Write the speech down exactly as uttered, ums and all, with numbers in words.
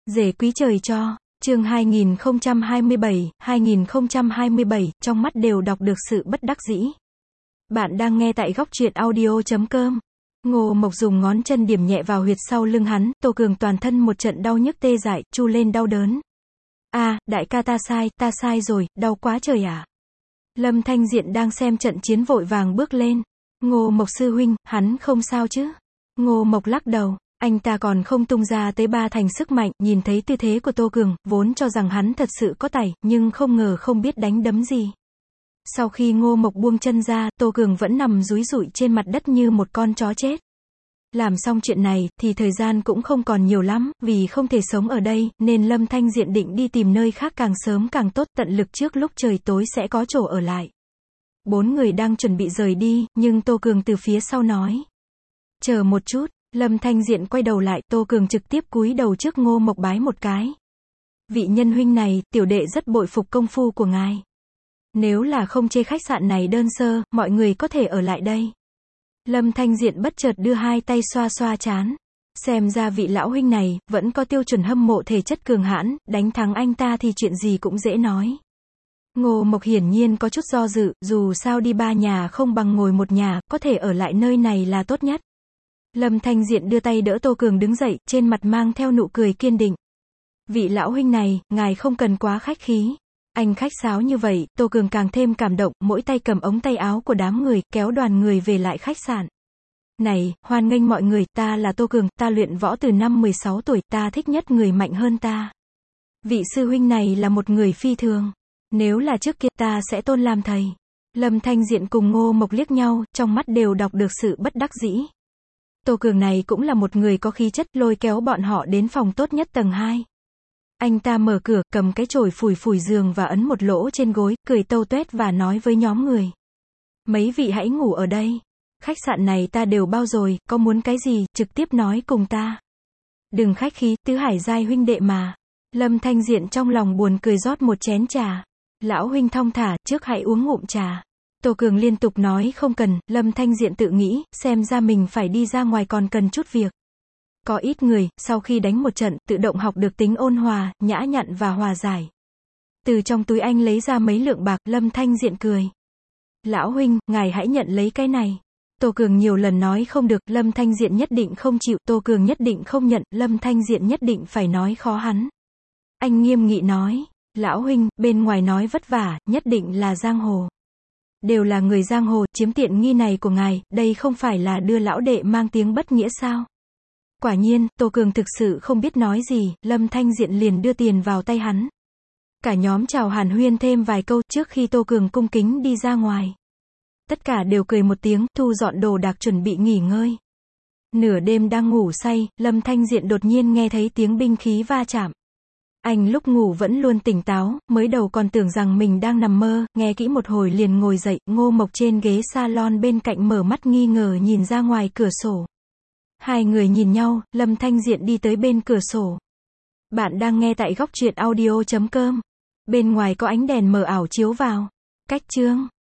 Rể quý trời cho, chương hai nghìn không trăm hai mươi bảy, hai nghìn không trăm hai mươi bảy, trong mắt đều đọc được sự bất đắc dĩ. Bạn đang nghe tại góc truyện audio chấm com. Ngô Mộc dùng ngón chân điểm nhẹ vào huyệt sau lưng hắn, Tô Cường toàn thân một trận đau nhức tê dại, chu lên đau đớn. A, à, đại ca ta sai, ta sai rồi, đau quá trời ạ. À. Lâm Thanh Diện đang xem trận chiến vội vàng bước lên. Ngô Mộc sư huynh, hắn không sao chứ? Ngô Mộc lắc đầu. Anh ta còn không tung ra tới ba thành sức mạnh, nhìn thấy tư thế của Tô Cường, vốn cho rằng hắn thật sự có tài, nhưng không ngờ không biết đánh đấm gì. Sau khi Ngô Mộc buông chân ra, Tô Cường vẫn nằm rúi rụi trên mặt đất như một con chó chết. Làm xong chuyện này, thì thời gian cũng không còn nhiều lắm, vì không thể sống ở đây, nên Lâm Thanh Diện định đi tìm nơi khác càng sớm càng tốt, tận lực trước lúc trời tối sẽ có chỗ ở lại. Bốn người đang chuẩn bị rời đi, nhưng Tô Cường từ phía sau nói. Chờ một chút. Lâm Thanh Diện quay đầu lại, Tô Cường trực tiếp cúi đầu trước Ngô Mộc bái một cái. Vị nhân huynh này, tiểu đệ rất bội phục công phu của ngài. Nếu là không chê khách sạn này đơn sơ, mọi người có thể ở lại đây. Lâm Thanh Diện bất chợt đưa hai tay xoa xoa trán. Xem ra vị lão huynh này, vẫn có tiêu chuẩn hâm mộ thể chất cường hãn, đánh thắng anh ta thì chuyện gì cũng dễ nói. Ngô Mộc hiển nhiên có chút do dự, dù sao đi ba nhà không bằng ngồi một nhà, có thể ở lại nơi này là tốt nhất. Lâm Thanh Diện đưa tay đỡ Tô Cường đứng dậy, trên mặt mang theo nụ cười kiên định. Vị lão huynh này, ngài không cần quá khách khí. Anh khách sáo như vậy, Tô Cường càng thêm cảm động, mỗi tay cầm ống tay áo của đám người, kéo đoàn người về lại khách sạn. Này, hoan nghênh mọi người, ta là Tô Cường, ta luyện võ từ năm mười sáu tuổi, ta thích nhất người mạnh hơn ta. Vị sư huynh này là một người phi thường. Nếu là trước kia, ta sẽ tôn làm thầy. Lâm Thanh Diện cùng Ngô Mộc liếc nhau, trong mắt đều đọc được sự bất đắc dĩ. Tô Cường này cũng là một người có khí chất, lôi kéo bọn họ đến phòng tốt nhất tầng hai. Anh ta mở cửa, cầm cái chổi phủi phủi giường và ấn một lỗ trên gối, cười tâu tuét và nói với nhóm người. Mấy vị hãy ngủ ở đây. Khách sạn này ta đều bao rồi, có muốn cái gì, trực tiếp nói cùng ta. Đừng khách khí, tứ hải giai huynh đệ mà. Lâm Thanh Diện trong lòng buồn cười rót một chén trà. Lão huynh thong thả, trước hãy uống ngụm trà. Tô Cường liên tục nói không cần, Lâm Thanh Diện tự nghĩ, xem ra mình phải đi ra ngoài còn cần chút việc. Có ít người, sau khi đánh một trận, tự động học được tính ôn hòa, nhã nhặn và hòa giải. Từ trong túi anh lấy ra mấy lượng bạc, Lâm Thanh Diện cười. Lão huynh, ngài hãy nhận lấy cái này. Tô Cường nhiều lần nói không được, Lâm Thanh Diện nhất định không chịu, Tô Cường nhất định không nhận, Lâm Thanh Diện nhất định phải nói khó hắn. Anh nghiêm nghị nói, lão huynh, bên ngoài nói vất vả, nhất định là giang hồ. Đều là người giang hồ, chiếm tiện nghi này của ngài, đây không phải là đưa lão đệ mang tiếng bất nghĩa sao? Quả nhiên, Tô Cường thực sự không biết nói gì, Lâm Thanh Diện liền đưa tiền vào tay hắn. Cả nhóm chào hàn huyên thêm vài câu, trước khi Tô Cường cung kính đi ra ngoài. Tất cả đều cười một tiếng, thu dọn đồ đạc chuẩn bị nghỉ ngơi. Nửa đêm đang ngủ say, Lâm Thanh Diện đột nhiên nghe thấy tiếng binh khí va chạm. Anh lúc ngủ vẫn luôn tỉnh táo, mới đầu còn tưởng rằng mình đang nằm mơ, nghe kỹ một hồi liền ngồi dậy, Ngô Mộc trên ghế salon bên cạnh mở mắt nghi ngờ nhìn ra ngoài cửa sổ. Hai người nhìn nhau, Lâm Thanh Diện đi tới bên cửa sổ. Bạn đang nghe tại góc truyện audio chấm com. Bên ngoài có ánh đèn mờ ảo chiếu vào. Cách chương